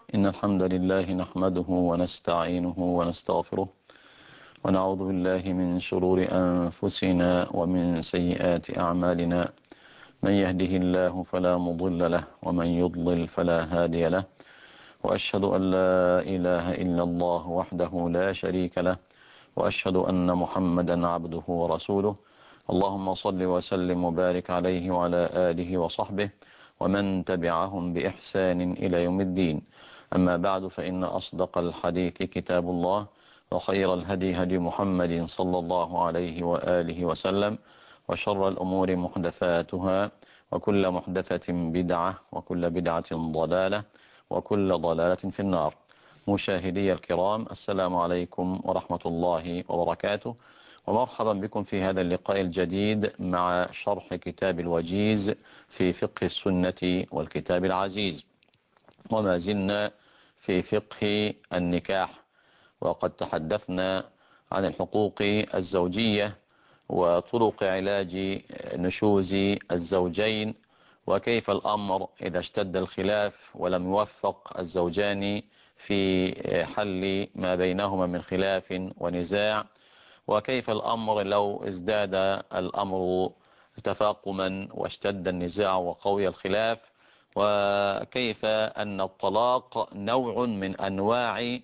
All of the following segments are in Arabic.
إن الحمد لله نحمده ونستعينه ونستغفره ونعوذ بالله من شرور أنفسنا ومن سيئات أعمالنا. من يهده الله فلا مضل له ومن يضلل فلا هادي له، وأشهد أن لا إله إلا الله وحده لا شريك له، وأشهد أن محمدا عبده ورسوله. اللهم صل وسلم وبارك عليه وعلى آله وصحبه ومن تبعهم بإحسان إلى يوم الدين. أما بعد، فإن أصدق الحديث كتاب الله، وخير الهدي هدي محمد صلى الله عليه وآله وسلم، وشر الأمور محدثاتها، وكل محدثة بدعة، وكل بدعة ضلالة، وكل ضلالة في النار. مشاهدي الكرام، السلام عليكم ورحمة الله وبركاته، ومرحبا بكم في هذا اللقاء الجديد مع شرح كتاب الوجيز في فقه السنة والكتاب العزيز. وما زلنا في فقه النكاح، وقد تحدثنا عن الحقوق الزوجية وطرق علاج نشوز الزوجين، وكيف الأمر إذا اشتد الخلاف ولم يوفق الزوجان في حل ما بينهما من خلاف ونزاع، وكيف الأمر لو ازداد الأمر تفاقما واشتد النزاع وقوي الخلاف، وكيف أن الطلاق نوع من أنواع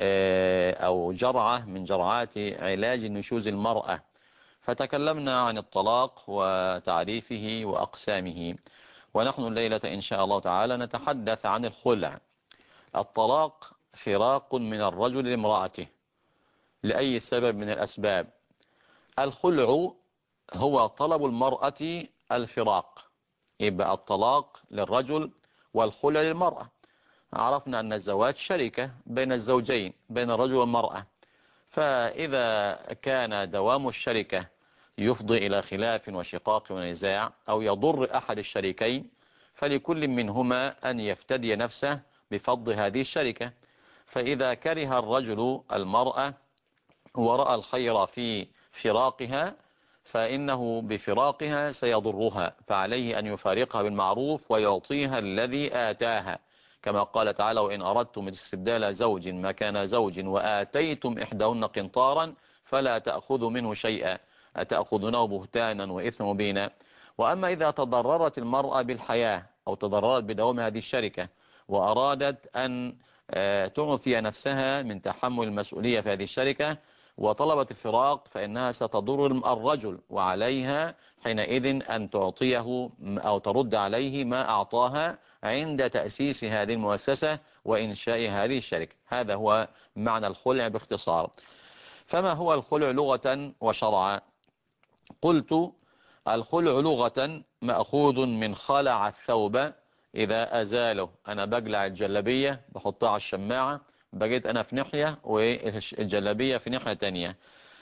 أو جرعة من جرعات علاج نشوز المرأة. فتكلمنا عن الطلاق وتعريفه وأقسامه، ونحن الليلة إن شاء الله تعالى نتحدث عن الخلع. الطلاق فراق من الرجل لامرأته لأي سبب من الأسباب. الخلع هو طلب المرأة الفراق، يبقى الطلاق للرجل والخلع للمرأة. عرفنا أن الزواج شركة بين الزوجين، بين الرجل والمرأة، فإذا كان دوام الشركة يفضي إلى خلاف وشقاق ونزاع أو يضر أحد الشريكين، فلكل منهما أن يفتدي نفسه بفض هذه الشركة. فإذا كره الرجل المرأة ورأى الخير في فراقها، فإنه بفراقها سيضرها، فعليه أن يفارقها بالمعروف ويعطيها الذي آتاها، كما قال تعالى: وإن أردتم استبدال زوج مكان زوج وآتيتم إحداهن قنطارا فلا تأخذوا منه شيئا أتأخذونه بهتانا وإثم مبينا. وأما إذا تضررت المرأة بالحياة أو تضررت بدوام هذه الشركة وأرادت أن تعفي نفسها من تحمل المسؤولية في هذه الشركة وطلبت الفراق، فإنها ستضر الرجل، وعليها حينئذ أن تعطيه أو ترد عليه ما أعطاها عند تأسيس هذه المؤسسة وإنشاء هذه الشركة. هذا هو معنى الخلع باختصار. فما هو الخلع لغة وشرعا؟ قلت: الخلع لغة مأخوذ من خلع الثوب إذا أزاله. أنا بقلع الجلبية بحطها على الشماعة، بقيت أنا في ناحية والجلبية في ناحية تانية.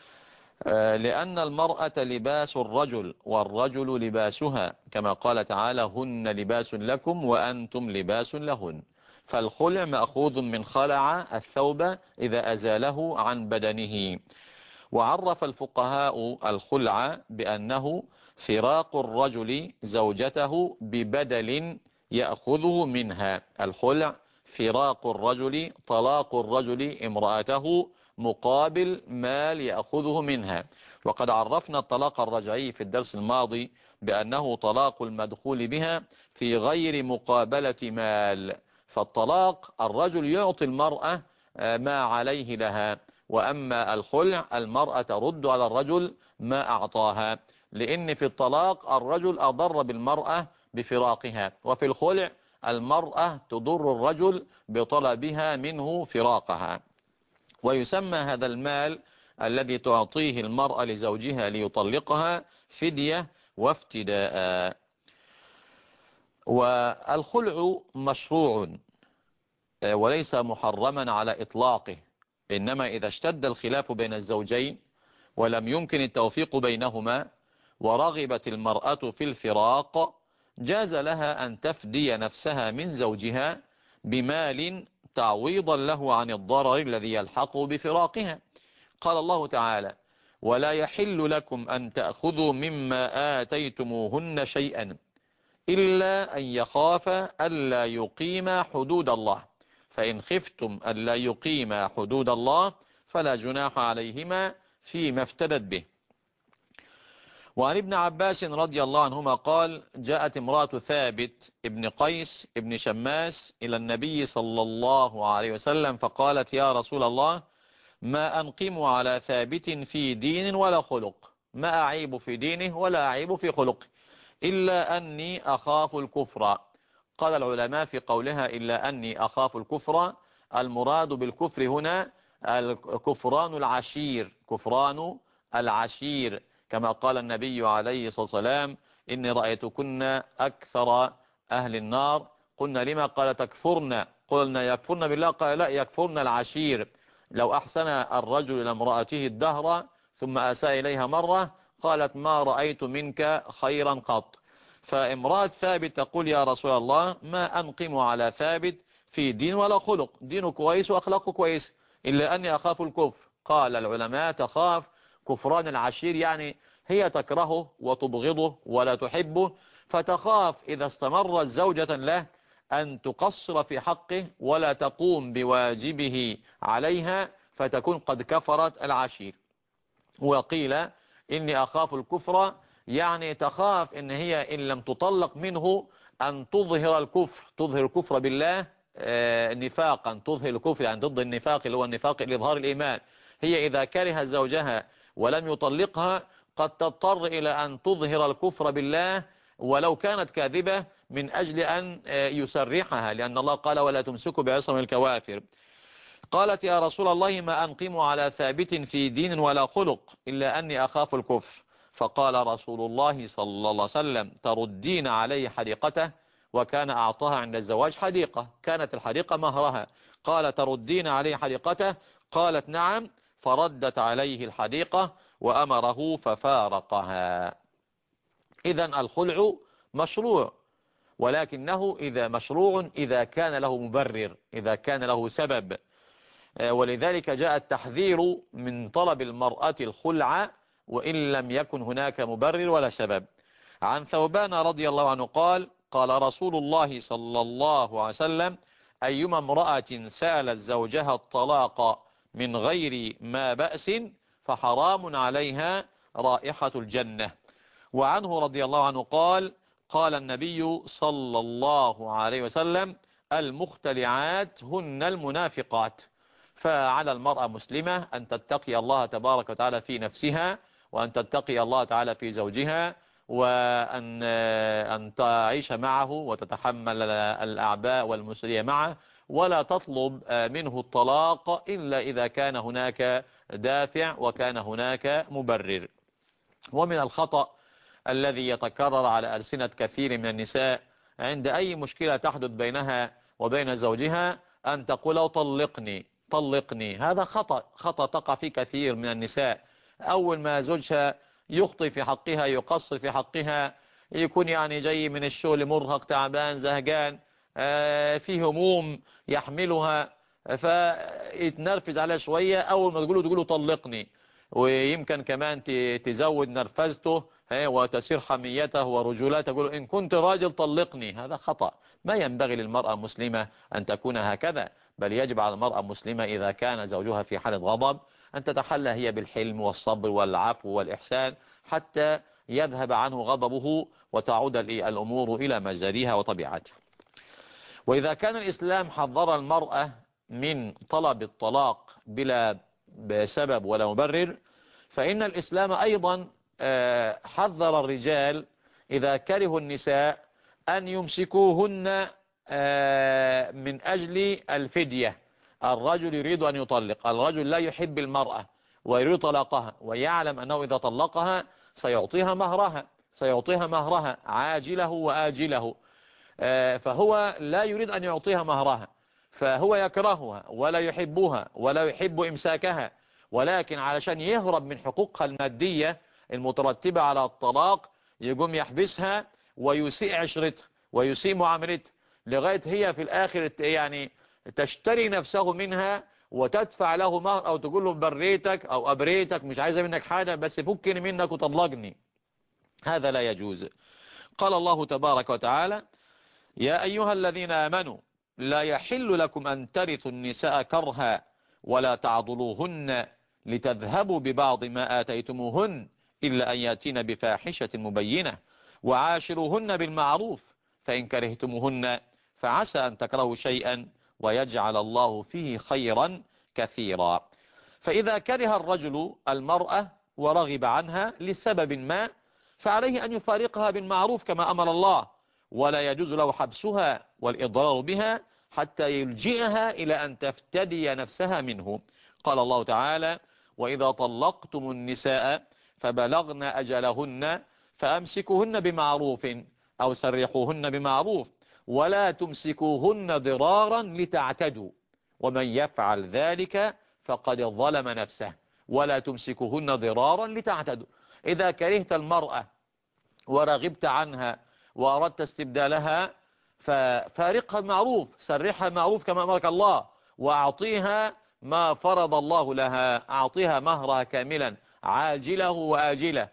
لأن المرأة لباس الرجل والرجل لباسها، كما قال تعالى: هن لباس لكم وأنتم لباس لهن. فالخلع مأخوذ من خلع الثوب إذا أزاله عن بدنه. وعرف الفقهاء الخلع بأنه فراق الرجل زوجته ببدل يأخذه منها. الخلع فراق الرجل، طلاق الرجل امرأته مقابل مال يأخذه منها. وقد عرفنا الطلاق الرجعي في الدرس الماضي بأنه طلاق المدخول بها في غير مقابلة مال. فالطلاق الرجل يعطي المرأة ما عليه لها، وأما الخلع المرأة ترد على الرجل ما أعطاها، لأن في الطلاق الرجل أضر بالمرأة بفراقها، وفي الخلع المرأة تضر الرجل بطلبها منه فراقها. ويسمى هذا المال الذي تعطيه المرأة لزوجها ليطلقها فدية وافتداء. والخلع مشروع وليس محرما على إطلاقه، إنما إذا اشتد الخلاف بين الزوجين ولم يمكن التوفيق بينهما ورغبت المرأة في الفراق، جاز لها أن تفدي نفسها من زوجها بمال تعويضا له عن الضرر الذي يلحقه بفراقها. قال الله تعالى: ولا يحل لكم أن تأخذوا مما آتيتموهن شيئا إلا أن يخافا ألا يقيما حدود الله فإن خفتم ألا يقيما حدود الله فلا جناح عليهما فيما افتدت به. وعن ابن عباس رضي الله عنهما قال جاءت امرأة ثابت ابن قيس ابن شماس إلى النبي صلى الله عليه وسلم فقالت يا رسول الله ما أنقم على ثابت في دين ولا خلق، ما أعيب في دينه ولا أعيب في خلقه إلا أني أخاف الكفر. قال العلماء في قولها إلا أني أخاف الكفر المراد بالكفر هنا الكفران العشير، كفران العشير، كما قال النبي عليه الصلاة والسلام إني رأيتكن أكثر أهل النار. قلنا لما؟ قال تكفرن، قلنا يكفرن بالله، قال لا يكفرن العشير. لو أحسن الرجل إلى امرأته الدهر ثم أساء إليها مرة قالت ما رأيت منك خيرا قط. فامرأة ثابت تقول يا رسول الله ما أنقم على ثابت في دين ولا خلق، دينه كويس وأخلاقه كويس إلا أني أخاف الكفر. قال العلماء تخاف كفران العشير، يعني هي تكرهه وتبغضه ولا تحبه، فتخاف إذا استمرت زوجة له أن تقصر في حقه ولا تقوم بواجبه عليها فتكون قد كفرت العشير. وقيل إني أخاف الكفر يعني تخاف إن هي إن لم تطلق منه أن تظهر الكفر، تظهر الكفر بالله نفاقا، تظهر الكفر يعني ضد النفاق اللي هو النفاق لإظهار الإيمان. هي إذا كره زوجها ولم يطلقها قد تضطر إلى أن تظهر الكفر بالله ولو كانت كاذبة من أجل أن يسرحها، لأن الله قال ولا تمسكوا بعصم الكوافر. قالت يا رسول الله ما أنقم على ثابت في دين ولا خلق إلا أني أخاف الكفر. فقال رسول الله صلى الله عليه وسلم تردين عليه حديقته، وكان أعطاها عند الزواج حديقة، كانت الحديقة مهرها، قال تردين عليه حديقته، قالت نعم، فردت عليه الحديقة وأمره ففارقها. إذن الخلع مشروع، ولكنه إذا مشروع إذا كان له مبرر، إذا كان له سبب. ولذلك جاء التحذير من طلب المرأة الخلع وإن لم يكن هناك مبرر ولا سبب. عن ثوبان رضي الله عنه قال قال رسول الله صلى الله عليه وسلم أيما امرأة سألت زوجها الطلاق من غير ما بأس فحرام عليها رائحة الجنة. وعنه رضي الله عنه قال قال النبي صلى الله عليه وسلم المختلعات هن المنافقات. فعلى المرأة مسلمة أن تتقي الله تبارك وتعالى في نفسها، وأن تتقي الله تعالى في زوجها، وأن تعيش معه وتتحمل الأعباء والمسؤولية معه، ولا تطلب منه الطلاق إلا إذا كان هناك دافع وكان هناك مبرر. ومن الخطأ الذي يتكرر على ألسنة كثير من النساء عند أي مشكلة تحدث بينها وبين زوجها أن تقول طلقني طلقني. هذا خطأ تقع فيه كثير من النساء. أول ما زوجها يخطئ في حقها يقصر في حقها، يكون يعني جاي من الشغل مرهق تعبان زهقان فيه هموم يحملها، فيتنرفز عليها شوية، أول ما تقوله طلقني، ويمكن كمان تزود نرفزته وتسير حميته ورجولته، تقول إن كنت راجل طلقني. هذا خطأ. ما ينبغي للمرأة المسلمة أن تكون هكذا، بل يجب على المرأة المسلمة إذا كان زوجها في حالة غضب أن تتحلى هي بالحلم والصبر والعفو والإحسان حتى يذهب عنه غضبه وتعود الأمور إلى مجاريها وطبيعتها. وإذا كان الإسلام حذر المرأة من طلب الطلاق بلا سبب ولا مبرر، فإن الإسلام أيضا حذر الرجال إذا كرهوا النساء أن يمسكوهن من أجل الفدية. الرجل يريد أن يطلق، الرجل لا يحب المرأة ويريد طلاقها، ويعلم أنه إذا طلقها سيعطيها مهرها عاجله وآجله، فهو لا يريد أن يعطيها مهرها، فهو يكرهها ولا يحبها ولا يحب إمساكها، ولكن علشان يهرب من حقوقها المادية المترتبة على الطلاق يقوم يحبسها ويسيء عشرتها ويسيء معاملتها، لغاية هي في الآخر يعني تشتري نفسه منها وتدفع له مهر، أو تقول له بريتك أو أبريتك مش عايزة منك حاجة بس فكني منك وطلقني. هذا لا يجوز. قال الله تبارك وتعالى يا أيها الذين آمنوا لا يحل لكم أن ترثوا النساء كرها ولا تعضلوهن لتذهبوا ببعض ما آتيتموهن إلا أن يأتين بفاحشة مبينة وعاشروهن بالمعروف فإن كرهتموهن فعسى أن تكرهوا شيئا ويجعل الله فيه خيرا كثيرا. فإذا كره الرجل المرأة ورغب عنها لسبب ما فعليه أن يفارقها بالمعروف كما أمر الله، ولا يجوز له حبسها والإضرار بها حتى يلجئها إلى أن تفتدي نفسها منه. قال الله تعالى: وإذا طلقتم النساء فبلغن أجلهن فأمسكوهن بمعروف أو سرحوهن بمعروف ولا تمسكوهن ضرارا لتعتدوا ومن يفعل ذلك فقد ظلم نفسه. ولا تمسكوهن ضرارا لتعتدوا. إذا كرهت المرأة ورغبت عنها وأردت استبدالها ففارقها المعروف، سرحها المعروف كما أمرك الله، وأعطيها ما فرض الله لها، أعطيها مهرها كاملا عاجله وآجله،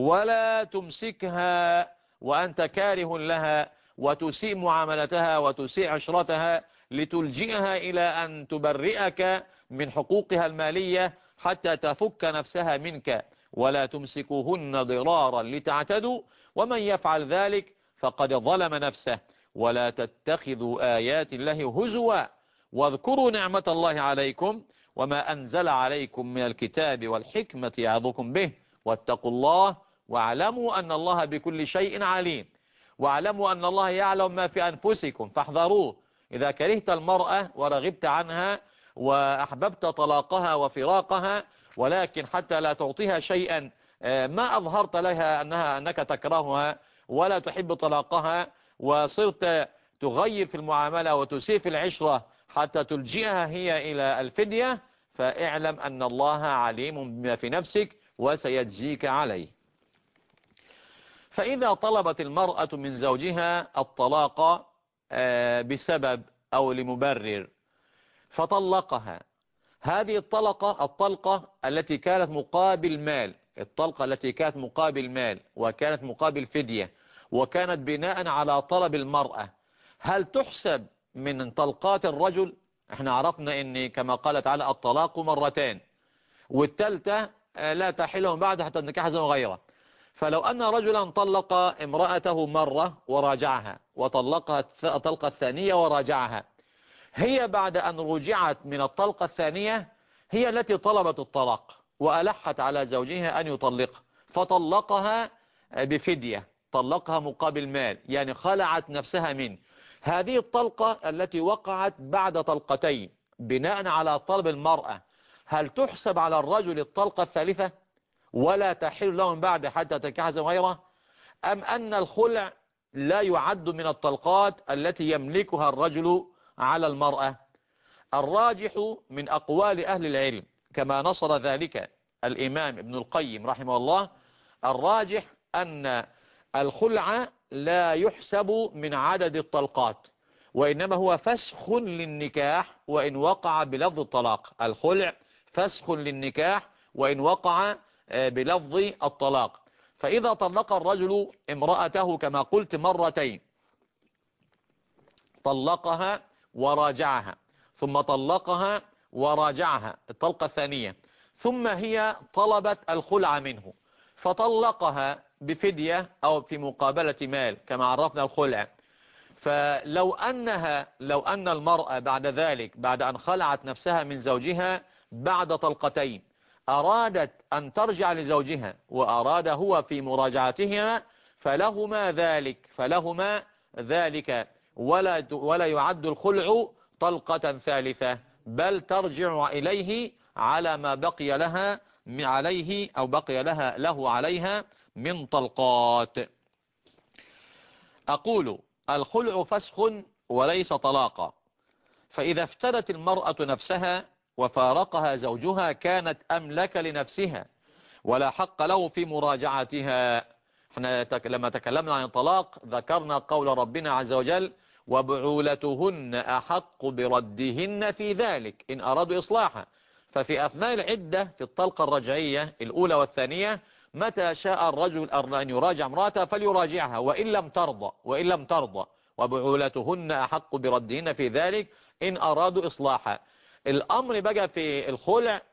ولا تمسكها وأنت كاره لها وتسيء معاملتها وتسيء عشرتها لتلجئها إلى أن تبرئك من حقوقها المالية حتى تفك نفسها منك. ولا تمسكوهن ضرارا لتعتدوا ومن يفعل ذلك فقد ظلم نفسه. ولا تتخذوا آيات الله هزوا واذكروا نعمة الله عليكم وما أنزل عليكم من الكتاب والحكمة يعظكم به واتقوا الله واعلموا أن الله بكل شيء عليم. واعلموا أن الله يعلم ما في أنفسكم فاحذروه. إذا كرهت المرأة ورغبت عنها وأحببت طلاقها وفراقها، ولكن حتى لا تعطيها شيئا ما أظهرت لها أنك تكرهها ولا تحب طلاقها، وصرت تغير في المعاملة وتسيء في العشرة حتى تلجئها هي إلى الفدية، فاعلم أن الله عليم بما في نفسك وسيجزيك عليه. فإذا طلبت المرأة من زوجها الطلاق بسبب أو لمبرر فطلقها، هذه الطلقة التي كانت مقابل مال، الطلقة التي كانت مقابل مال وكانت مقابل فدية وكانت بناء على طلب المرأة، هل تحسب من طلقات الرجل؟ احنا عرفنا ان كما قال تعالى الطلاق مرتان، والثالثة لا تحل من بعد حتى تنكح زوجا غيره. فلو أن رجلا طلق امرأته مرة وراجعها وطلقها الطلقة الثانية وراجعها، هي بعد أن رجعت من الطلقة الثانية هي التي طلبت الطلاق وألحت على زوجها أن يطلقها فطلقها بفدية، طلقها مقابل مال، يعني خلعت نفسها منه. هذه الطلقة التي وقعت بعد طلقتين بناء على طلب المرأة، هل تحسب على الرجل الطلقة الثالثة ولا تحل له من بعد حتى تنكح زوجا غيره، أم أن الخلع لا يعد من الطلقات التي يملكها الرجل على المرأة؟ الراجح من أقوال أهل العلم كما نصر ذلك الإمام ابن القيم رحمه الله، الراجح أن الخلع لا يحسب من عدد الطلقات، وإنما هو فسخ للنكاح وإن وقع بلفظ الطلاق. الخلع فسخ للنكاح وإن وقع بلفظ الطلاق. فإذا طلق الرجل امرأته كما قلت مرتين، طلقها وراجعها ثم طلقها وراجعها الطلقة الثانية، ثم هي طلبت الخلع منه فطلقها بفدية أو في مقابلة مال كما عرفنا الخلع، فلو أن المرأة بعد ذلك بعد أن خلعت نفسها من زوجها بعد طلقتين أرادت أن ترجع لزوجها وأراد هو في مراجعتها فلهما ذلك ولا يعد الخلع طلقة ثالثة، بل ترجع إليه على ما بقي لها عليه أو بقي له عليها من طلقات. أقول الخلع فسخ وليس طلاقا، فإذا افتدت المرأة نفسها وفارقها زوجها كانت أملك لنفسها ولا حق له في مراجعتها. احنا لما تكلمنا عن الطلاق ذكرنا قول ربنا عز وجل: وبعولتهن أحق بردهن في ذلك إن أرادوا إصلاحا. ففي أثناء العدة في الطلقة الرجعية الأولى والثانية متى شاء الرجل أن يراجع امرأته فليراجعها وإن لم ترضى وبعولتهن أحق بردهن في ذلك إن أرادوا إصلاحا. الأمر بقى في الخلع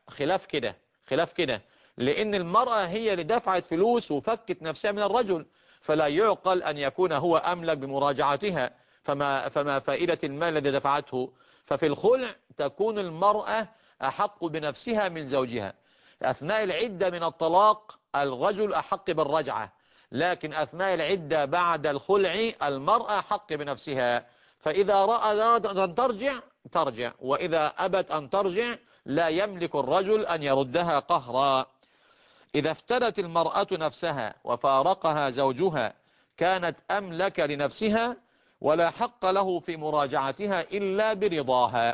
خلاف كده لأن المرأة هي اللي دفعت فلوس وفكت نفسها من الرجل، فلا يعقل أن يكون هو أملك بمراجعتها، فما فائدة المال الذي دفعته. ففي الخلع تكون المرأة أحق بنفسها من زوجها. أثناء العدة من الطلاق الرجل أحق بالرجعة، لكن أثناء العدة بعد الخلع المرأة أحق بنفسها. فإذا أرادت أن ترجع، وإذا أبت أن ترجع لا يملك الرجل أن يردها قهرا. إذا افتدت المرأة نفسها وفارقها زوجها كانت أملك لنفسها، ولا حق له في مراجعتها إلا برضاها،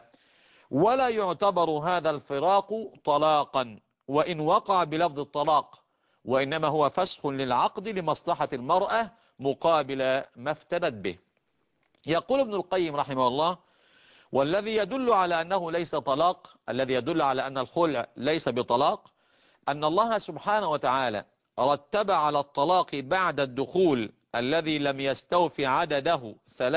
ولا يعتبر هذا الفراق طلاقا وإن وقع بلفظ الطلاق، وإنما هو فسخ للعقد لمصلحة المرأة مقابل ما افتدت به. يقول ابن القيم رحمه الله: والذي يدل على أنه ليس طلاق، الذي يدل على أن الخلع ليس بطلاق، أن الله سبحانه وتعالى رتب على الطلاق بعد الدخول الذي لم يستوفي عدده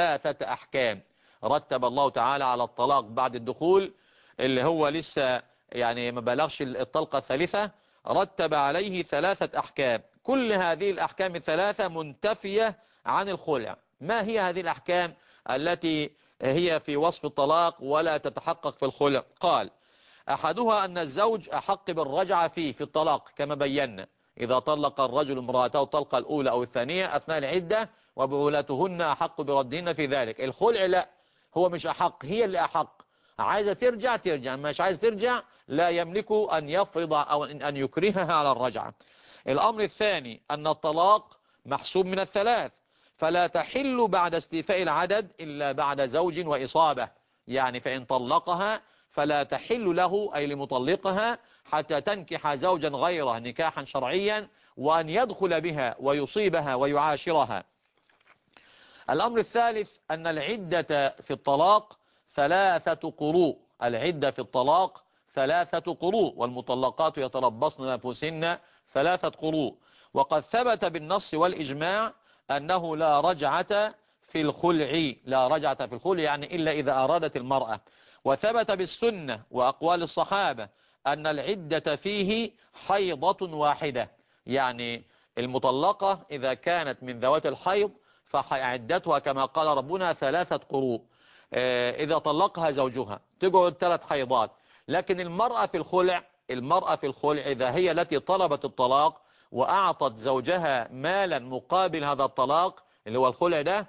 3 أحكام. رتب الله تعالى على الطلاق بعد الدخول اللي هو لسه يعني ما بلغش الطلقة الثالثة، رتب عليه 3 أحكام. كل هذه الأحكام ال3 منتفية عن الخلع. ما هي هذه الأحكام التي هي في وصف الطلاق ولا تتحقق في الخلع؟ قال: أحدها أن الزوج أحق بالرجعة في الطلاق كما بينا، إذا طلق الرجل امرأته الطلقة الأولى أو الثانية أثناء العدة وبعولتهن أحق بردهن في ذلك. الخلع لا، هو مش أحق، هي اللي أحق. عايزة ترجع، مش عايز ترجع لا يملك أن يفرض أو أن يكرهها على الرجعة. الأمر الثاني أن الطلاق محسوب من ال3، فلا تحل بعد استيفاء العدد إلا بعد زوج وإصابة. يعني فإن طلقها فلا تحل له أي لمطلقها حتى تنكح زوجا غيره نكاحا شرعيا، وأن يدخل بها ويصيبها ويعاشرها. الأمر الثالث أن العدة في الطلاق 3 قروء. العدة في الطلاق 3 قروء، والمطلقات يتربصن بأنفسهن 3 قروء. وقد ثبت بالنص والإجماع أنه لا رجعة في الخلع، يعني إلا إذا أرادت المرأة. وثبت بالسنة وأقوال الصحابة أن العدة فيه حيضة واحدة، يعني المطلقة إذا كانت من ذوات الحيض فعدتها كما قال ربنا 3 قروء. إذا طلقها زوجها تقعد 3 حيضات. لكن المرأة في الخلع إذا هي التي طلبت الطلاق وأعطت زوجها مالا مقابل هذا الطلاق اللي هو الخلع ده،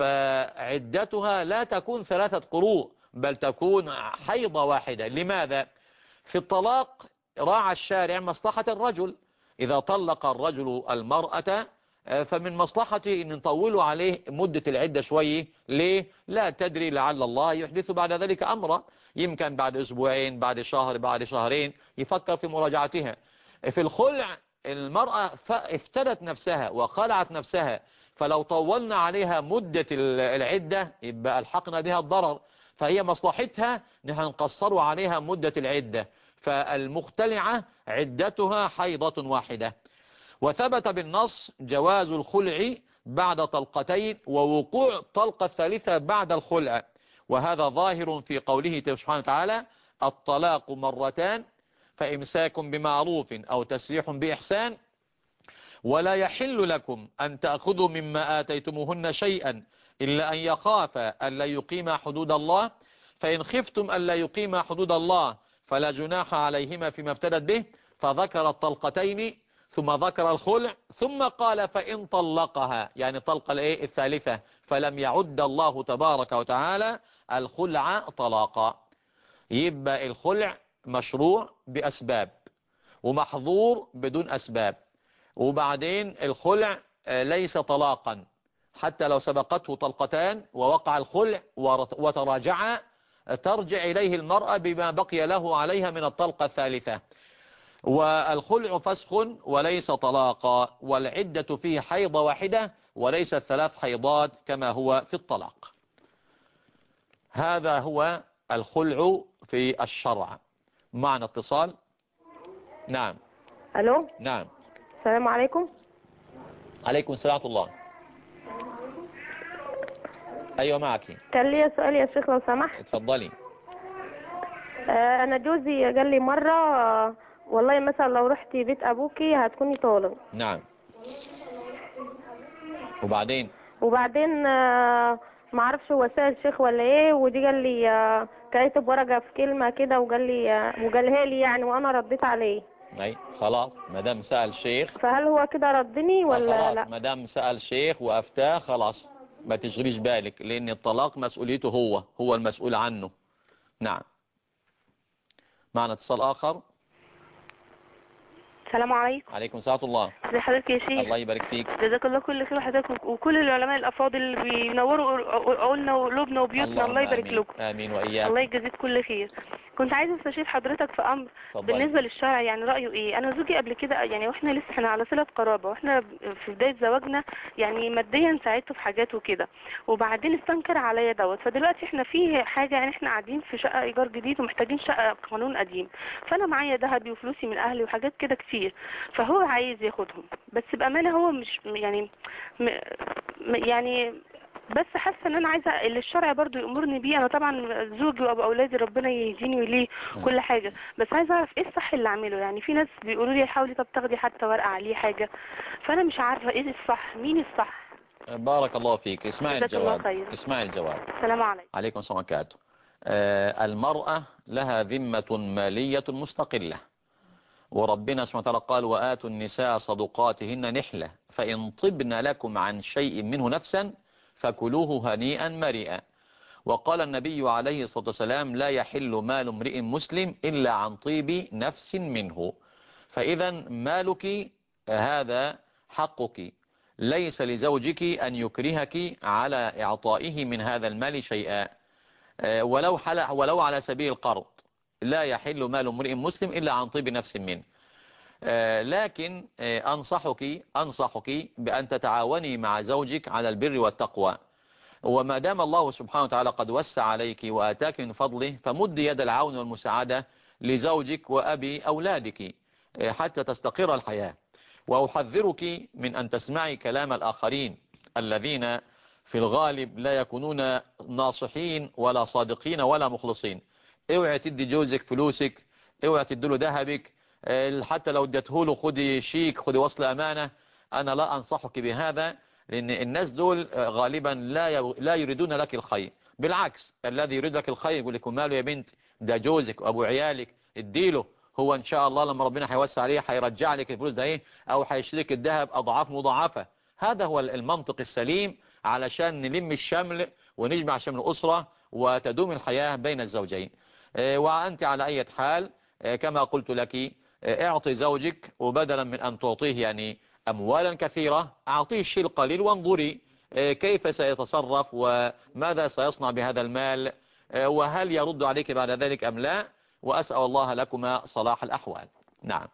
فعدتها لا تكون 3 قروء بل تكون حيضة واحدة. لماذا؟ في الطلاق راعى الشارع مصلحة الرجل. إذا طلق الرجل المرأة فمن مصلحته أن نطول عليه مدة العدة شوية. ليه؟ لا تدري، لعل الله يحدث بعد ذلك أمرا، يمكن بعد أسبوعين، بعد شهر، بعد شهرين يفكر في مراجعتها. في الخلع المرأة افتدت نفسها وخلعت نفسها، فلو طولنا عليها مدة العدة يبقى ألحقنا بها الضرر، فهي مصلحتها نحن نقصر عليها مدة العدة. فالمختلعة عدتها حيضة واحدة. وثبت بالنص جواز الخلع بعد طلقتين ووقوع طلقة الثالثة بعد الخلع، وهذا ظاهر في قوله سبحانه وتعالى: الطلاق مرتان فإمساك بمعروف أو تسريح بإحسان، ولا يحل لكم أن تأخذوا مما آتيتموهن شيئا إلا أن يخافا ألا يقيما حدود الله، فإن خفتم ألا يقيما حدود الله فلا جناح عليهما فيما افتدت به. فذكر الطلقتين ثم ذكر الخلع ثم قال: فإن طلقها، يعني طلق الثالثة، فلم يعد الله تبارك وتعالى الخلع طلاقا. يبقى الخلع مشروع بأسباب ومحظور بدون أسباب. وبعدين الخلع ليس طلاقا حتى لو سبقته طلقتان ووقع الخلع وتراجع، ترجع إليه المرأة بما بقي له عليها من الطلقة الثالثة. والخلع فسخ وليس طلاقا، والعدة فيه حيضة واحدة وليس 3 حيضات كما هو في الطلاق. هذا هو الخلع في الشرع. معنا اتصال. نعم. الو. نعم. السلام عليكم. عليكم السلام ورحمة الله. أيوة معك. كان ليا سؤال يا شيخ لو سمحت. اتفضلي. انا جوزي قال لي مره والله مثلا لو رحتي بيت ابوكي هتكوني طالق. نعم. وبعدين وبعدين ما اعرفش هو سأل شيخ ولا ايه، ودي قال لي كاتب ورقه في كلمه كده وقال لي وقالها لي يعني، وانا رديت عليه. أي خلاص ما دام سأل شيخ. فهل هو كده ردني ولا خلاص لا؟ ما دام سأل شيخ وأفتاه خلاص ما تشغليش بالك، لأن الطلاق مسؤوليته هو المسؤول عنه. نعم. معنا اتصال آخر. السلام عليكم. عليكم السلام الله. ازي حضرتك يا شيخ؟ الله يبارك فيك. جزاك الله كل خير وحضرتك وكل العلماء الافاضل اللي بينوروا عقولنا وقلوبنا وبيوتنا، الله اللهم يبارك آمين لكم. آمين الله وإياكم. يجازيك كل خير. كنت عايزه استشير حضرتك في امر اتفضلي. بالنسبه للشرع، يعني رايه ايه؟ انا زوجي قبل كده يعني واحنا لسه احنا على صله قرابه، واحنا في بدايه زواجنا يعني ماديا ساعدته في حاجات وكده، وبعدين استنكر عليا دوت. فدلوقتي احنا في حاجه يعني احنا قاعدين في شقه ايجار جديد ومحتاجين شقه قانون قديم، فانا معايا ذهبي وفلوسي من اهلي وحاجات كده كتير، فهو عايز ياخدهم، بس بامانه هو مش يعني يعني بس حاسه ان انا عايزه اللي الشرع برضو يامرني بيه. انا طبعا زوجي وابو اولادي ربنا يهديني وليه كل حاجه، بس عايزه اعرف ايه الصح اللي اعمله. يعني في ناس بيقولوا لي حاولي طب تاخدي حتى ورقه عليه حاجه، فانا مش عارفه ايه الصح، مين الصح. بارك الله فيك. اسمعي جزاك الله الجواب. خير. اسمعي الجواب. السلام عليكم. عليكم السلام وبركاته. المرأة لها ذمة مالية مستقلة، وربنا سبحانه وتعالى قال وآتوا النساء صدقاتهن نحلة فإن طبن لكم عن شيء منه نفسا فكلوه هنيئا مريئا. وقال النبي عليه الصلاة والسلام لا يحل مال امرئ مسلم إلا عن طيب نفس منه. فإذا مالك هذا حقك، ليس لزوجك أن يكرهك على إعطائه من هذا المال شيئا، ولو على سبيل القرض. لا يحل مال امرئ مسلم إلا عن طيب نفس منه. لكن أنصحك بأن تتعاوني مع زوجك على البر والتقوى، وما دام الله سبحانه وتعالى قد وسع عليك وآتاك من فضله فمد يد العون والمساعدة لزوجك وأبي أولادك حتى تستقر الحياة. وأحذرك من أن تسمعي كلام الآخرين الذين في الغالب لا يكونون ناصحين ولا صادقين ولا مخلصين. اوعي تدي جوزك فلوسك، اوعي تدي له ذهبك، حتى لو اديته له خدي شيك، خدي وصل أمانة. أنا لا أنصحك بهذا، لأن الناس دول غالبا لا يريدون لك الخير. بالعكس الذي يريد لك الخير يقول لك ماله يا بنت، ده جوزك وأبو عيالك اديله، هو إن شاء الله لما ربنا هيوسع عليه هيرجع لك الفلوس ده ايه، أو هيشترك الذهب أضعاف مضاعفة. هذا هو المنطق السليم علشان نلم الشمل ونجمع شمل الأسرة وتدوم الحياة بين الزوجين. وأنت على أي حال كما قلت لك اعطي زوجك، وبدلا من أن تعطيه يعني أموالا كثيرة أعطيه الشيء القليل وانظري كيف سيتصرف وماذا سيصنع بهذا المال، وهل يرد عليك بعد ذلك أم لا. وأسأل الله لكما صلاح الأحوال. نعم.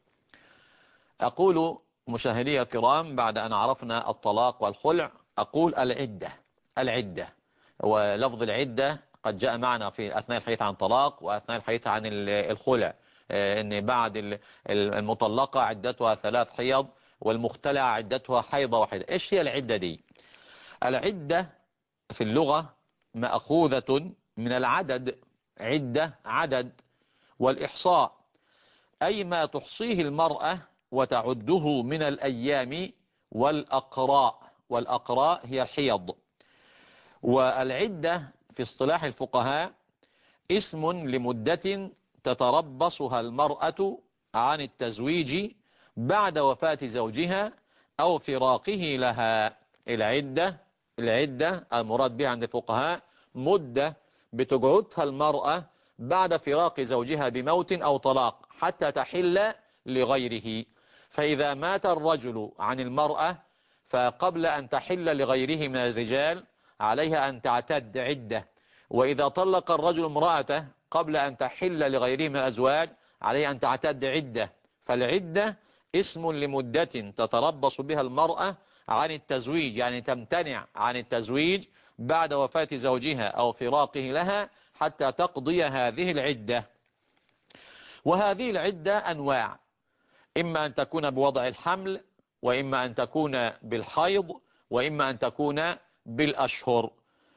أقول مشاهدي الكرام بعد أن عرفنا الطلاق والخلع، أقول العدة ولفظ العدة قد جاء معنا في أثناء الحديث عن طلاق وأثناء الحديث عن الخلع، أن بعد المطلقة عدتها 3 حيض والمختلع عدتها حيضة واحدة. إيش هي العدة دي؟ العدة في اللغة مأخوذة من العدد، عدة عدد، والإحصاء أي ما تحصيه المرأة وتعده من الأيام والأقراء هي الحيض. والعدة في اصطلاح الفقهاء اسم لمدة تتربصها المرأة عن التزويج بعد وفاة زوجها أو فراقه لها. العدة المراد بها عند الفقهاء مدة بتقعدها المرأة بعد فراق زوجها بموت أو طلاق حتى تحل لغيره. فإذا مات الرجل عن المرأة فقبل أن تحل لغيره من الرجال عليها أن تعتد عدة، وإذا طلق الرجل امرأته قبل أن تحل لغيره من الأزواج عليه أن تعتد عدة. فالعدة اسم لمدة تتربص بها المرأة عن التزويج، يعني تمتنع عن التزويج بعد وفاة زوجها أو فراقه لها حتى تقضي هذه العدة. وهذه العدة أنواع، إما أن تكون بوضع الحمل، وإما أن تكون بالحيض، وإما أن تكون بالأشهر.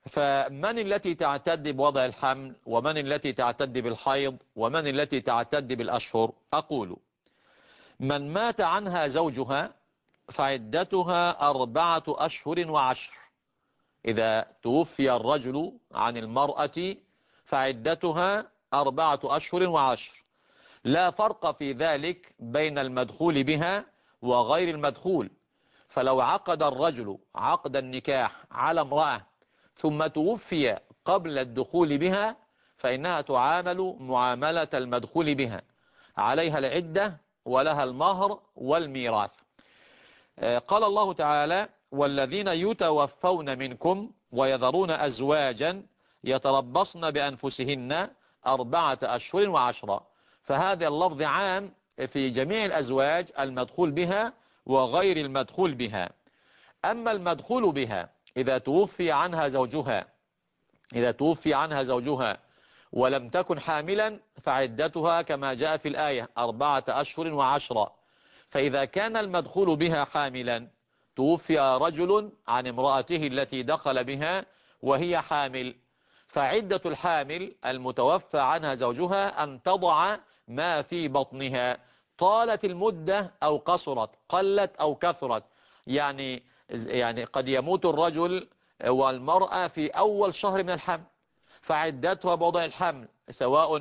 فمن التي تعتد بوضع الحمل، ومن التي تعتد بالحيض، ومن التي تعتد بالأشهر؟ أقول: من مات عنها زوجها فعدتها 4 أشهر وعشر. إذا توفي الرجل عن المرأة فعدتها 4 أشهر وعشر، لا فرق في ذلك بين المدخول بها وغير المدخول. فلو عقد الرجل عقد النكاح على امرأة ثم توفي قبل الدخول بها فإنها تعامل معاملة المدخول بها، عليها العدة ولها المهر والميراث. قال الله تعالى: والذين يتوفون منكم ويذرون أزواجا يتربصن بأنفسهن 4 أشهر وعشرا. فهذا اللفظ عام في جميع الأزواج المدخول بها وغير المدخول بها. أما المدخول بها إذا توفي عنها زوجها ولم تكن حاملا فعدتها كما جاء في الآية 4 أشهر وعشرا. فإذا كان المدخول بها حاملا، توفي رجل عن امرأته التي دخل بها وهي حامل، فعدة الحامل المتوفى عنها زوجها أن تضع ما في بطنها، طالت المدة أو قصرت، قلت أو كثرت. يعني قد يموت الرجل والمرأة في أول شهر من الحمل، فعدتها بوضع الحمل سواء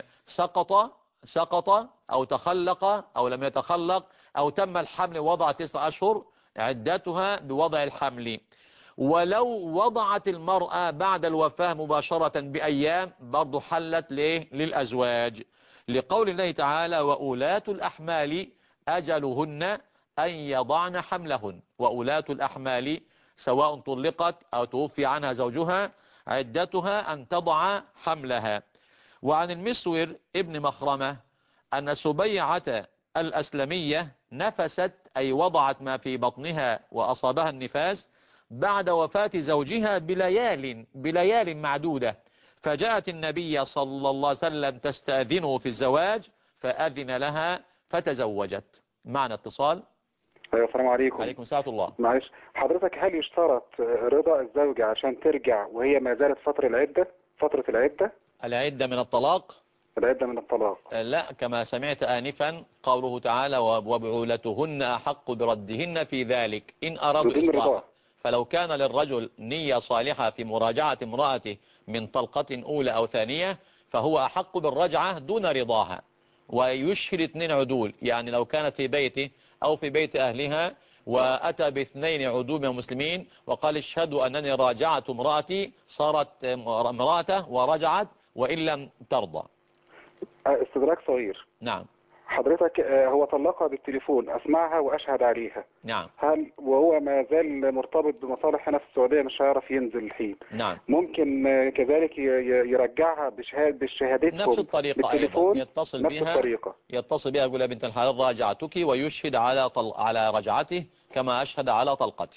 سقط أو تخلق أو لم يتخلق أو تم الحمل وضع 9 أشهر، عدتها بوضع الحمل. ولو وضعت المرأة بعد الوفاة مباشرة بأيام برضو حلت للأزواج، لقول الله تعالى: وأولاة الأحمال أجلهن أن يضعن حملهن. وأولاة الأحمال سواء طلقت أو توفي عنها زوجها عدتها أن تضع حملها. وعن المسور ابن مخرمة أن سبيعة الأسلمية نفست أي وضعت ما في بطنها وأصابها النفاس بعد وفاة زوجها بليال معدودة، فجاءت النبي صلى الله عليه وسلم تستأذنه في الزواج فأذن لها فتزوجت. معنا اتصال. السلام عليكم. عليكم السلام الله. معلش حضرتك، هل يشترط رضا الزوجة عشان ترجع وهي ما زالت فترة العدة؟ العدة من الطلاق؟ العدة من الطلاق لا، كما سمعت آنفا قوله تعالى: وبعولتهن أحق بردهن في ذلك إن أرادوا إصلاحا. فلو كان للرجل نية صالحة في مراجعة امرأته من طلقة أولى أو ثانية فهو أحق بالرجعة دون رضاها، ويشهد 2 عدول. يعني لو كانت في بيته أو في بيت أهلها وأتى ب2 عدول من المسلمين وقال: اشهدوا أنني راجعت امرأتي، صارت امرأته ورجعت وإن لم ترضى. استدراك صغير. نعم. حضرتك هو طلقها بالتليفون، أسمعها وأشهد عليها. نعم. هل وهو ما زال مرتبط بمصالح هنا في السعودية مش هيعرف ينزل الحين؟ نعم. ممكن كذلك يرجعها بشهادتكم نفس الطريقة بالتليفون؟ أيضا يتصل نفس بها الطريقة. يقول: يا بنت الحلال راجعتك، ويشهد على رجعته كما أشهد على طلقته.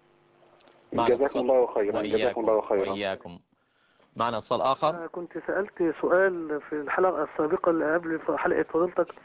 جزاكم الله خيرا. جزاكم الله خيرا. وإياكم. معنا اتصال آخر. كنت سألت سؤال في الحلقة السابقة اللي قبل حلقة فضيلتك،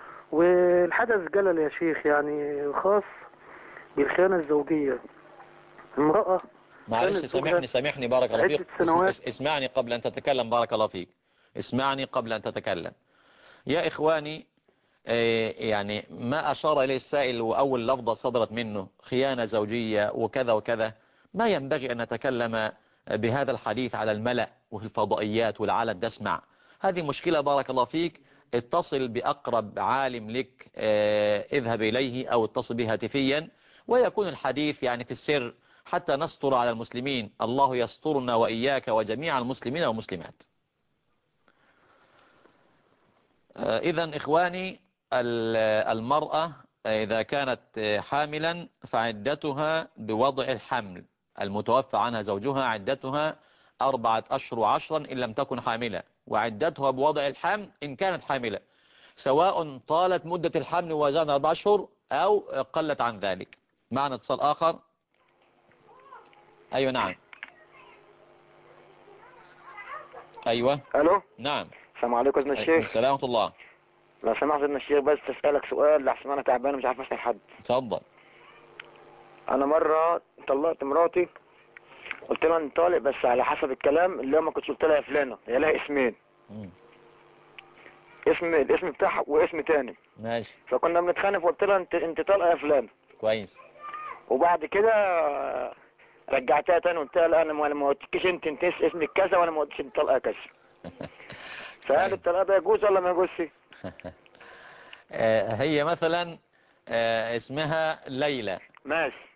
والحدث جلل يا شيخ، يعني خاص بالخيانة الزوجية. امرأة معلش سامحني بارك الله فيك. اسمعني قبل أن تتكلم. بارك الله فيك. اسمعني قبل أن تتكلم يا إخواني. يعني ما أشار إليه السائل وأول لفظة صدرت منه خيانة زوجية وكذا وكذا، ما ينبغي أن نتكلم بهذا الحديث على الملأ وفي الفضائيات والعالم تسمع. هذه مشكلة. بارك الله فيك. اتصل بأقرب عالم لك، اذهب إليه أو اتصل به هاتفيا ويكون الحديث يعني في السر حتى نستر على المسلمين. الله يسترنا وإياك وجميع المسلمين والمسلمات. إذن إخواني، المرأة إذا كانت حاملا فعدتها بوضع الحمل، المتوفى عنها زوجها عدتها 4 أشهر وعشرا إن لم تكن حاملة، وعدتها بوضع الحمل إن كانت حاملة، سواء طالت مدة الحمل وزان 4 أشهر أو قلت عن ذلك. معنا اتصال آخر. أيوة. نعم. أيوة. ألو. نعم. السلام عليكم يا الشيخ. السلام ورحمة الله. لو سمحت يا الشيخ بس أسألك سؤال لحسن أنا تعبان ومش عارف أسأل حد. اتفضل. أنا مرة طلقت مراتي قلت لها انت طالق، بس على حسب الكلام اللي هو ما كنتش قلت لها يا فلانه، هي لها اسمين. الاسم بتاعها واسم تاني. ماشي. فكنا بنتخانق وقلت لها انت طالقه يا فلانه. كويس. وبعد كده رجعتها تاني وقلت لها لا انا ما قلتلكيش انت اسمك كذا، وانا ما قلتش انت طالقه كذا. فهل الطلاق ده يجوز ولا ما يجوزش؟ هي مثلا اسمها ليلى. ماشي.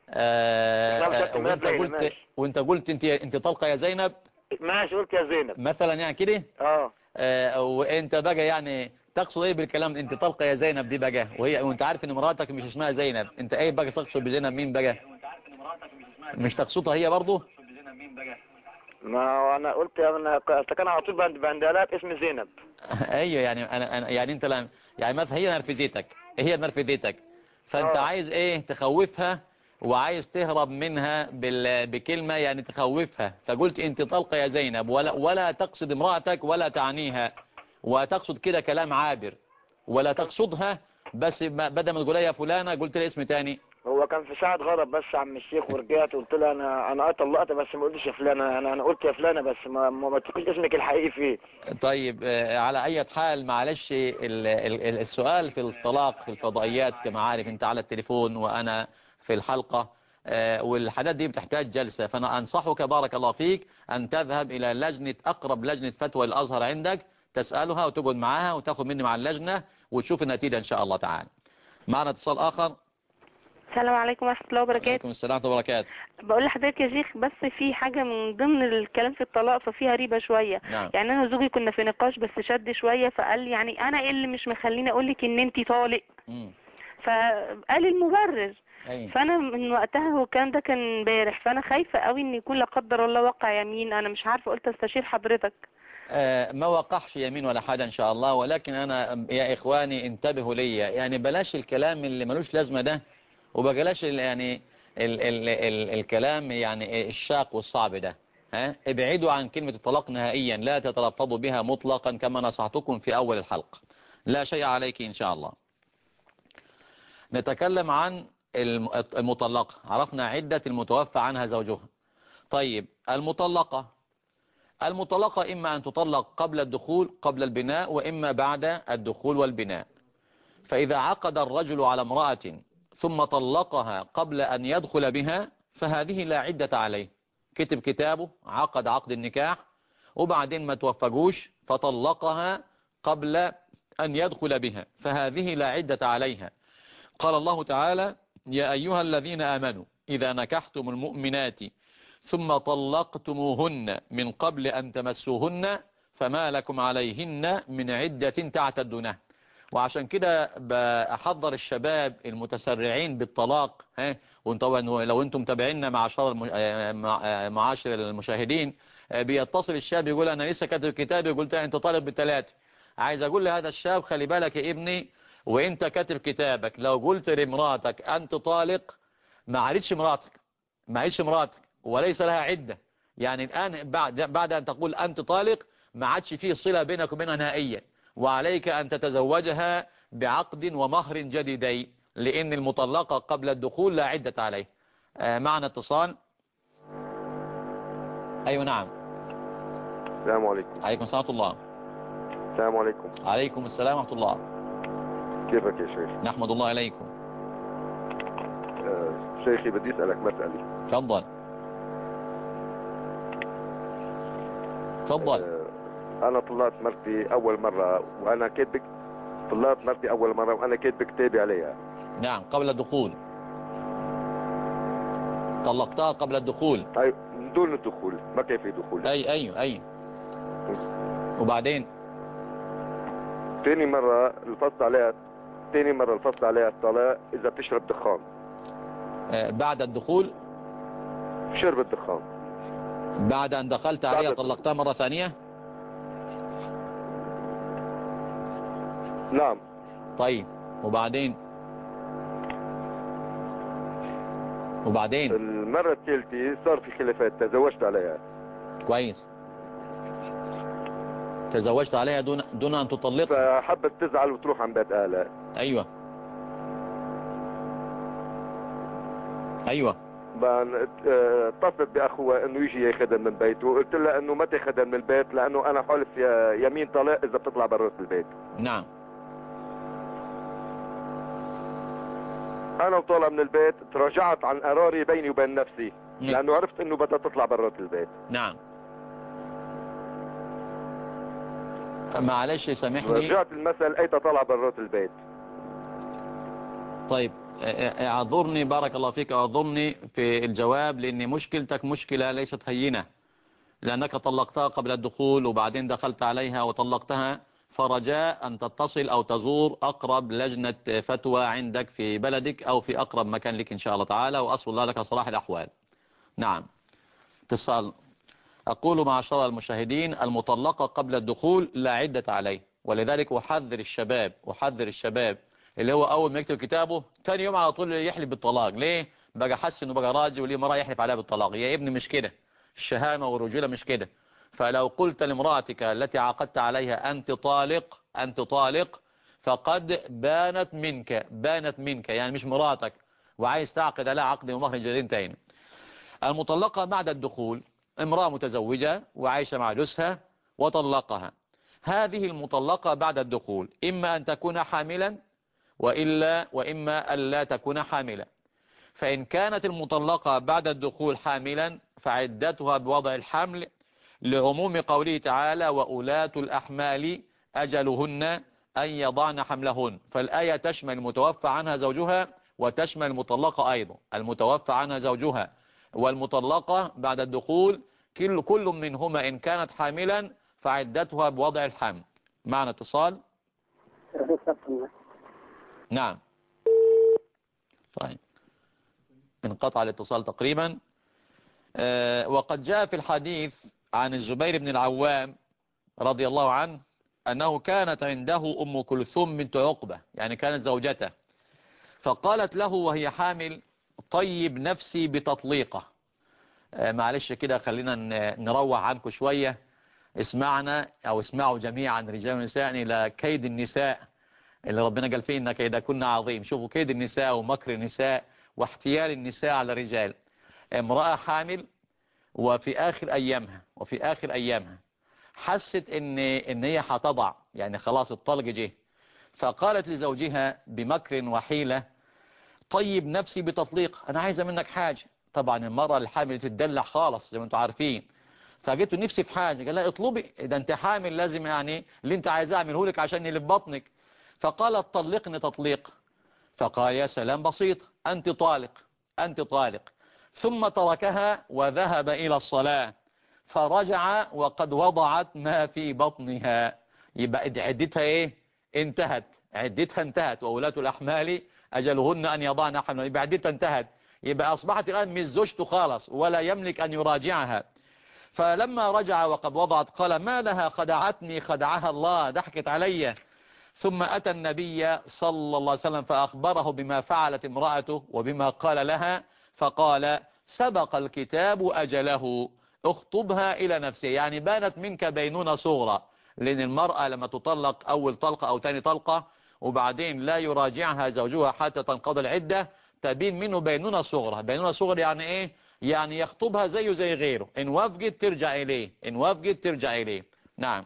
وانت قلت انت طلقة يا زينب. ماشي، قلت يا زينب مثلا يعني كده. وانت بقى يعني تقصد ايه بالكلام انت طلقة يا زينب دي بقى، وانت عارف ان مراتك مش اسمها زينب، انت ايه بقى تقصد بزينب مين بقى؟ مش تقصدها هي برضه؟ ما انا قلت انا كان على طول بندلها باسم زينب. ايوه يعني انا يعني انت يعني مثلا هي نرفزتك فانت عايز ايه تخوفها، وعايز تهرب منها بكلمة يعني تخوفها، فقلت انت طلقة يا زينب، ولا تقصد امرأتك ولا تعنيها، وتقصد كده كلام عابر، ولا تقصدها، بس بدل ما تقول يا فلانة قلت لها اسم تاني. هو كان في ساعة غضب بس يا عم الشيخ، ورجعت قلت له انا طلقت بس ما قلتش يا فلانة، انا قلت يا فلانة بس ما تقولش اسمك الحقيقي فيه. طيب على اي حال معلش السؤال في الطلاق في الفضائيات كما عارف انت على التليفون وانا في الحلقة، والحاجات دي بتحتاج جلسة، فانا انصحك بارك الله فيك ان تذهب الى اقرب لجنة فتوى الازهر عندك، تسألها وتقعد معاها وتاخد مني مع اللجنة وتشوف النتيجة ان شاء الله تعالى. معنا اتصال اخر. السلام عليكم ورحمة الله وبركاته. وعليكم السلام ورحمة الله وبركاته. بقول لحضرتك يا شيخ بس في حاجة من ضمن الكلام في الطلاق ففيها ريبة شوية. نعم. يعني انا وزوجي كنا في نقاش بس شد شوية، فقال لي يعني انا ايه اللي مش مخليني اقول لك ان انت طالق. فقال المبرر. فانا من وقتها، هو الكلام ده كان امبارح، فانا خايفة قوي ان يكون لا قدر الله وقع يمين، انا مش عارفة، قلت استشير حضرتك. ما وقعش يمين ولا حاجة ان شاء الله، ولكن انا يا اخواني انتبهوا لي، يعني بلاش الكلام اللي ملوش لازمة ده، وبلاش يعني الكلام يعني الشاق والصعب ده. ابعدوا عن كلمة الطلاق نهائيا، لا تتلفظوا بها مطلقا كما نصحتكم في اول الحلقة، لا شيء عليك ان شاء الله. نتكلم عن المطلقة، عرفنا عدة المتوفى عنها زوجها. طيب المطلقة إما أن تطلق قبل الدخول قبل البناء، وإما بعد الدخول والبناء. فإذا عقد الرجل على امرأة ثم طلقها قبل أن يدخل بها فهذه لا عدة عليه، كتب كتابه عقد عقد النكاح وبعدين ما توفقوش فطلقها قبل أن يدخل بها فهذه لا عدة عليها. قال الله تعالى يا أيها الذين آمنوا إذا نكحتم المؤمنات ثم طلقتموهن من قبل أن تمسوهن فما لكم عليهن من عدة تعتدونها. وعشان كده بأحضر الشباب المتسرعين بالطلاق، وطبعا لو انتم متابعينا معاشر المشاهدين، بيتصل الشاب يقول انا لسه كاتب كتابي، قلت انت طالب بالثلاثة. عايز اقول لهذا الشاب خلي بالك يا ابني، وانت كاتب كتابك لو قلت لمراتك انت طالق ما عادتش مراتك وليس لها عدة، يعني الآن بعد أن تقول أنت طالق ما عادش فيه صلة بينك وبينها نهائيا، وعليك أن تتزوجها بعقد ومهر جديدين، لأن المطلقة قبل الدخول لا عدة عليه. معنا اتصال. أيوة نعم. السلام عليكم. عليكم السلام ورحمة الله. السلام عليكم. عليكم السلام ورحمة الله. كيفك يا شيخ؟ نحمد الله عليكم. شيخي بدي أسألك مسألة. تفضل. أنا طلعت مرتي أول مرة وأنا كاتب، طلعت مرتي أول مرة وأنا كاتب كتابي عليها. نعم قبل الدخول. طلقتها قبل الدخول. أي من دون الدخول، ما كان في دخول. أيوة. وبعدين تاني مرة الفصل عليها الطلاق إذا بتشرب دخان. بعد الدخول شرب الدخان. بعد أن دخلت عليها طلقتها مرة ثانية. نعم. طيب وبعدين المرة الثالثة صار في خلافات، تزوجت عليها. كويس. تزوجت عليها دون أن تطلقها. فحبت تزعل وتروح عن بيت أهلها. أيوة. اتصلت باخوها انه يجي ياخذها من بيته، وقلت لها انه ما تاخذها من البيت لانه انا حلف يمين طلاق اذا بتطلع برات البيت. نعم. انا وطالع من البيت تراجعت عن قراري بيني وبين نفسي لانه عرفت انه بدها تطلع برات البيت. نعم. معلش سامحني، رجعت المسألة لقيتها طالعة برات البيت. طيب اعذرني بارك الله فيك، اعذرني في الجواب، لان مشكلتك مشكلة ليست هينة، لانك طلقتها قبل الدخول وبعدين دخلت عليها وطلقتها، فرجاء ان تتصل او تزور اقرب لجنة فتوى عندك في بلدك او في اقرب مكان لك ان شاء الله تعالى، واسأل الله لك صلاح الاحوال. نعم. اتصال. أقول معاشر المشاهدين، المطلقة قبل الدخول لا عدة عليه، ولذلك أحذر الشباب اللي هو أول ما يكتب كتابه تاني يوم على طول يحلف بالطلاق. ليه؟ بقى حس إنه بقى راجل وليه مرأة يحلف عليها بالطلاق. يا ابني مش كده، الشهامة والرجولة مش كده. فلو قلت لامرأتك التي عقدت عليها أنت طالق فقد بانت منك يعني مش مراتك، وعايز تعقد عليها عقد ومهر جديد تاني. المطلقة بعد الدخول امرأة متزوجة وعايشة مع جوزها وطلقها، هذه المطلقة بعد الدخول إما أن تكون حاملا وإما أن لا تكون حاملا. فإن كانت المطلقة بعد الدخول حاملا فعدتها بوضع الحمل، لعموم قوله تعالى وأولاة الأحمال أجلهن أن يضعن حملهن، فالآية تشمل المتوفى عنها زوجها وتشمل المطلقة أيضا، المتوفى عنها زوجها والمطلقة بعد الدخول كل منهما إن كانت حاملا فعدتها بوضع الحمل. معنا اتصال. نعم. طيب انقطع الاتصال تقريبا. وقد جاء في الحديث عن الزبير بن العوام رضي الله عنه أنه كانت عنده أم كلثوم بنت عقبة، يعني كانت زوجته، فقالت له وهي حامل طيب نفسي بتطليقه. معلش كده خلينا نروح عنكم شوية، اسمعنا أو اسمعوا جميعا رجال ونساء إلى كيد النساء اللي ربنا قال فيه إن كيدكن عظيم. شوفوا كيد النساء ومكر النساء واحتيال النساء على الرجال. امرأة حامل وفي آخر أيامها حست إن هي هتضع، يعني خلاص الطلق جه، فقالت لزوجها بمكر وحيلة طيب نفسي بتطليق، أنا عايزة منك حاجة. طبعا المرأة الحامل تتدلع خالص زي ما انتم عارفين، فجيت نفسي في حاجة، قال لها اطلبي، ده انت حامل لازم يعني اللي انت عايزاه اعمله لك عشان اللي في بطنك. فقالت طلقني تطليق، فقال يا سلام بسيط، أنت طالق. ثم تركها وذهب إلى الصلاة، فرجع وقد وضعت ما في بطنها. يبقى عدتها ايه؟ عدتها انتهت. وأولاة الأحمال أجلهن أن يضعن حملهن، يبقى عدتها انتهت، يبقى أصبحت الآن مش زوجته خالص ولا يملك أن يراجعها. فلما رجع وقد وضعت قال ما لها خدعتني خدعها الله، ضحكت علي. ثم أتى النبي صلى الله عليه وسلم فأخبره بما فعلت امرأته وبما قال لها، فقال سبق الكتاب أجله، اخطبها إلى نفسه. يعني بانت منك بينونة صغرى، لأن المرأة لما تطلق أول طلقة أو تاني طلقة وبعدين لا يراجعها زوجها حتى تنقضي العدة تبين منه بينونة صغرى. بينونة صغرى يعني إيه؟ يعني يخطبها زيه زي غيره، إن وافقت ترجع إليه. نعم.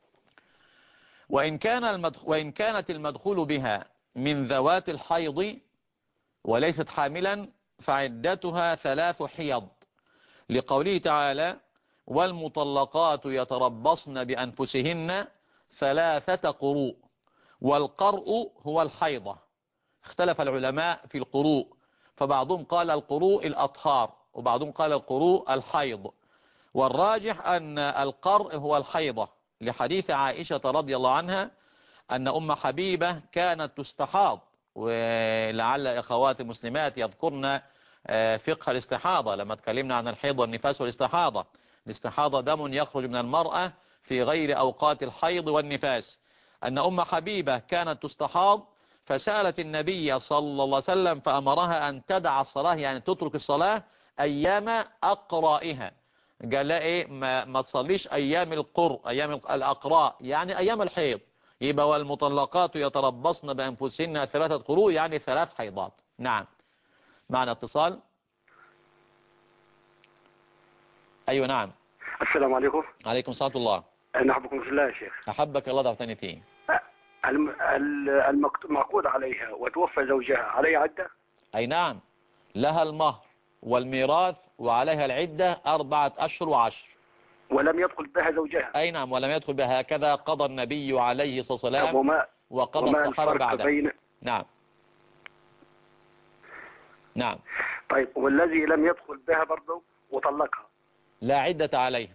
وإن كانت المدخول بها من ذوات الحيض وليست حاملا فعدتها 3 حيض، لقوله تعالى والمطلقات يتربصن بأنفسهن 3 قروء، والقرء هو الحيضة. اختلف العلماء في القروء، فبعضهم قال القروء الأطهار وبعضهم قال القروء الحيض، والراجح أن القرء هو الحيضة، لحديث عائشة رضي الله عنها أن أم حبيبة كانت تستحاض. ولعل أخوات المسلمات يذكرن فقه الاستحاضة لما تكلمنا عن الحيض والنفاس والاستحاضة. الاستحاضة دم يخرج من المرأة في غير أوقات الحيض والنفاس. أن أم حبيبة كانت تستحاض فسألت النبي صلى الله عليه وسلم فأمرها أن تدع الصلاة، يعني تترك الصلاة أيام أقرائها. قال لا إيه ما تصليش أيام القر، أيام الأقراء يعني أيام الحيض. يبقى والمطلقات يتربصن بأنفسهن 3 قروء يعني 3 حيضات. نعم. معنا اتصال. أيوة نعم. السلام عليكم. عليكم السلام ورحمة الله. نحبكم في الله يا شيخ. أحبك الله دعوتني فيه. المعقود عليها وتوفى زوجها عليها عدة؟ أي نعم، لها المهر والميراث وعليها العدة 4 أشهر و10. ولم يدخل بها زوجها؟ أي نعم، ولم يدخل بها. هكذا قضى النبي عليه الصلاة والسلام وقضى الصحابة بعده. نعم نعم. طيب والذي لم يدخل بها برضه وطلقها لا عدة عليه.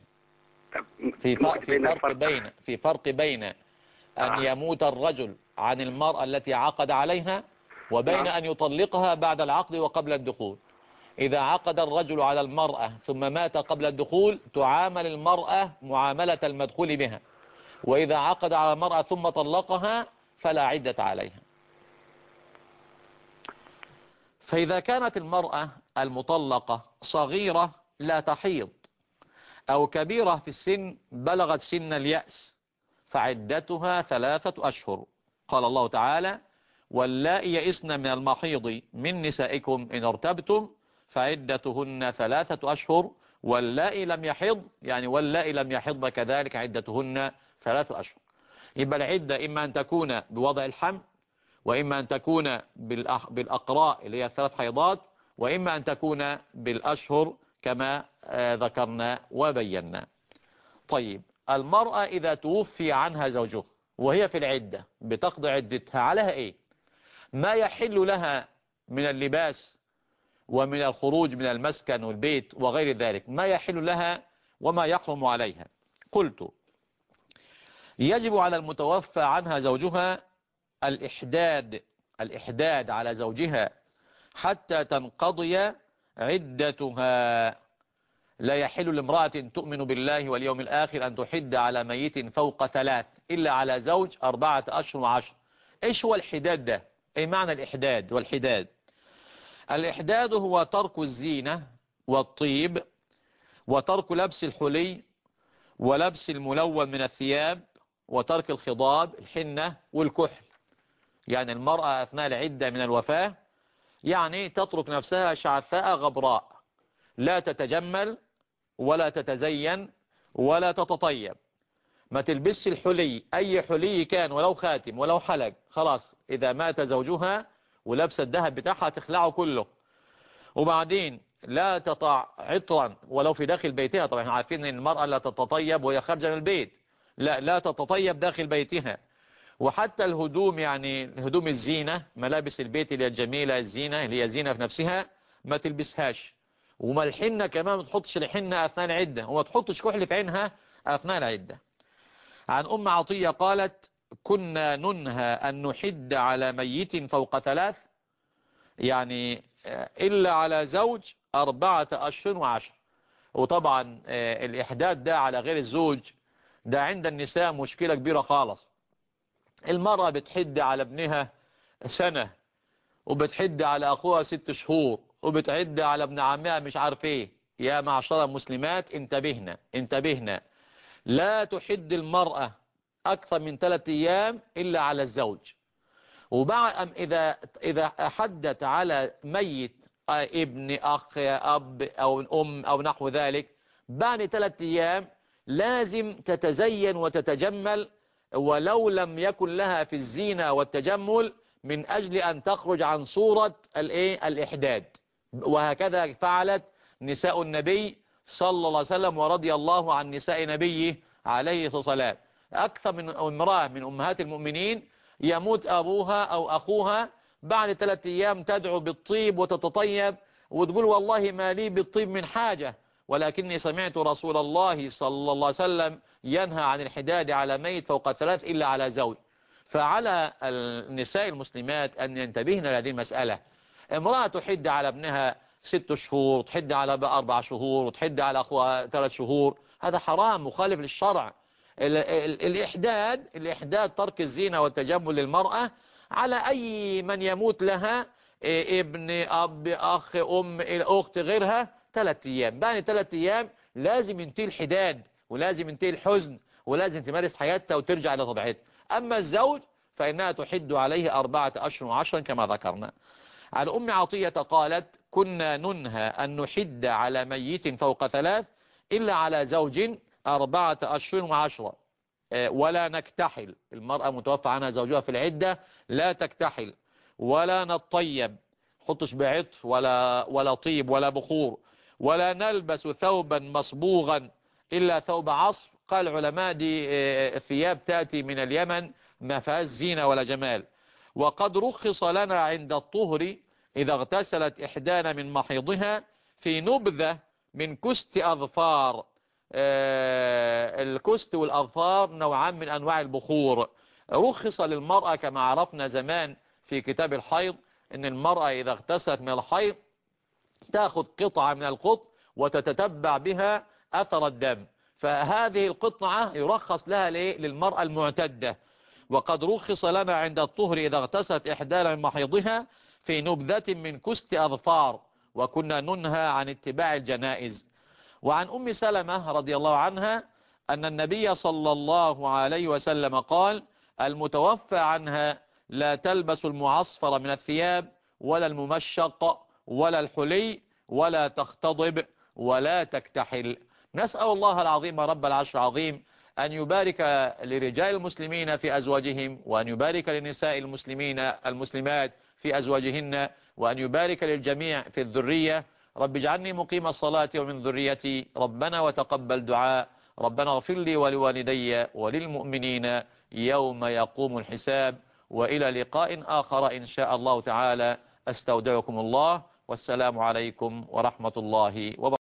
في فرق بين أن يموت الرجل عن المرأة التي عقد عليها وبين أن يطلقها بعد العقد وقبل الدخول. إذا عقد الرجل على المرأة ثم مات قبل الدخول تعامل المرأة معاملة المدخول بها، وإذا عقد على المرأة ثم طلقها فلا عدة عليها. فإذا كانت المرأة المطلقة صغيرة لا تحيض أو كبيرة في السن بلغت سن اليأس فعدتها 3 أشهر. قال الله تعالى: واللائي يئسن من المحيض من نسائكم إن ارتبتم فعدتهن 3 أشهر واللائي لم يحض، يعني واللائي لم يحض كذلك عدتهن 3 أشهر. يبقى العدة إما أن تكون بوضع الحمل، وإما أن تكون بالأقراء اللي هي 3 حيضات، وإما أن تكون بالأشهر كما ذكرنا وبينا. طيب، المرأة إذا توفي عنها زوجها وهي في العدة بتقضي عدتها عليها إيه؟ ما يحل لها من اللباس ومن الخروج من المسكن والبيت وغير ذلك، ما يحل لها وما يحرم عليها. قلت: يجب على المتوفى عنها زوجها الإحداد على زوجها حتى تنقضي عدتها. لا يحل لامرأة تؤمن بالله واليوم الآخر أن تحد على ميت فوق 3 إلا على زوج 4 أشهر و10. إيش هو الحداد ده؟ أي معنى الإحداد والحداد؟ الإحداد هو ترك الزينة والطيب وترك لبس الحلي ولبس الملون من الثياب وترك الخضاب الحنة والكحل. يعني المرأة أثناء العدة من الوفاة يعني تترك نفسها شعثاء غبراء، لا تتجمل ولا تتزين ولا تتطيب، ما تلبسش الحلي، أي حلي كان ولو خاتم ولو حلق، خلاص إذا مات زوجها ولبس الذهب بتاعها تخلعه كله. وبعدين لا تطع عطرا ولو في داخل بيتها. طبعا احنا عارفين ان المرأة لا تتطيب وهي خارجة من البيت، لا تتطيب داخل بيتها. وحتى الهدوم، يعني هدوم الزينة، ملابس البيت اللي هي الجميلة الزينة اللي هي زينة في نفسها ما تلبسهاش. وما الحنة كمان ما تحطش الحنة أثناء العدة، وما تحطش كحل في عينها أثناء العدة. عن أم عطية قالت: كنا ننهى أن نحد على ميت فوق 3، يعني إلا على زوج 4 أشهر و10. وطبعا الإحداد ده على غير الزوج ده عند النساء مشكلة كبيرة خالص. المرأة بتحد على ابنها 1 سنة، وبتحد على أخوها 6 شهور، وبتعد على ابن عمها مش عارف ايه. يا معشر المسلمات انتبهنا، لا تحد المرأة أكثر من 3 أيام إلا على الزوج. وبعد إذا حدت على ميت ابن أخ أب أو أم أو نحو ذلك بعد 3 أيام لازم تتزين وتتجمل ولو لم يكن لها في الزينة والتجمل من أجل أن تخرج عن صورة الإحداد. وهكذا فعلت نساء النبي صلى الله عليه وسلم ورضي الله عن نساء نبيه عليه الصلاة والسلام. أكثر من امرأة من أمهات المؤمنين يموت أبوها أو أخوها بعد 3 أيام تدعو بالطيب وتتطيب وتقول: والله ما لي بالطيب من حاجة، ولكني سمعت رسول الله صلى الله عليه وسلم ينهى عن الحداد على ميت فوق 3 إلا على زوج. فعلى النساء المسلمات أن ينتبهن لهذه المسألة. امرأة تحد على ابنها 6 شهور، تحد على 4 شهور، وتحد على أخوها 3 شهور، هذا حرام مخالف للشرع. الإحداد ترك الزينة والتجمل للمرأة على أي من يموت لها، ابن أب أخ أم أخت غيرها 3 أيام. بعد 3 أيام لازم ينتهي الحداد ولازم ينتهي الحزن ولازم تمارس حياتها وترجع إلى طبيعتها. أما الزوج فإنها تحد عليه 4 أشهر و10 كما ذكرنا. عن أم عطية قالت: كنا ننهى أن نحد على ميت فوق 3 إلا على زوج 4 أشهر و10. ولا نكتحل، المرأة متوفى عنها زوجها في العدة لا تكتحل ولا نطيب، حطش بعطر ولا طيب ولا بخور، ولا نلبس ثوبا مصبوغا إلا ثوب عصر. قال العلماء دي ثياب تأتي من اليمن ما فيهاش زينة ولا جمال. وقد رخص لنا عند الطهر إذا اغتسلت إحدانا من محيضها في نبذة من كست أظفار. الكست والأظفار نوعان من أنواع البخور. رخص للمرأة كما عرفنا زمان في كتاب الحيض أن المرأة إذا اغتسلت من الحيض تأخذ قطعة من القطن وتتتبع بها أثر الدم، فهذه القطعة يرخص لها للمرأة المعتدة. وقد رخص لنا عند الطهر إذا اغتسلت إحدانا من محيضها في نبذة من كست أظفار، وكنا ننهى عن اتباع الجنائز. وعن أم سلمة رضي الله عنها أن النبي صلى الله عليه وسلم قال: المتوفى عنها لا تلبس المعصفر من الثياب ولا الممشق ولا الحلي ولا تختضب ولا تكتحل. نسأل الله العظيم رب العرش العظيم أن يبارك لرجال المسلمين في أزواجهم، وأن يبارك لنساء المسلمين المسلمات في أزواجهن، وأن يبارك للجميع في الذرية. رب اجعلني مقيم الصلاة ومن ذريتي، ربنا وتقبل دعاء، ربنا اغفر لي ولوالدي وللمؤمنين يوم يقوم الحساب. وإلى لقاء آخر إن شاء الله تعالى، أستودعكم الله، والسلام عليكم ورحمة الله وبركاته.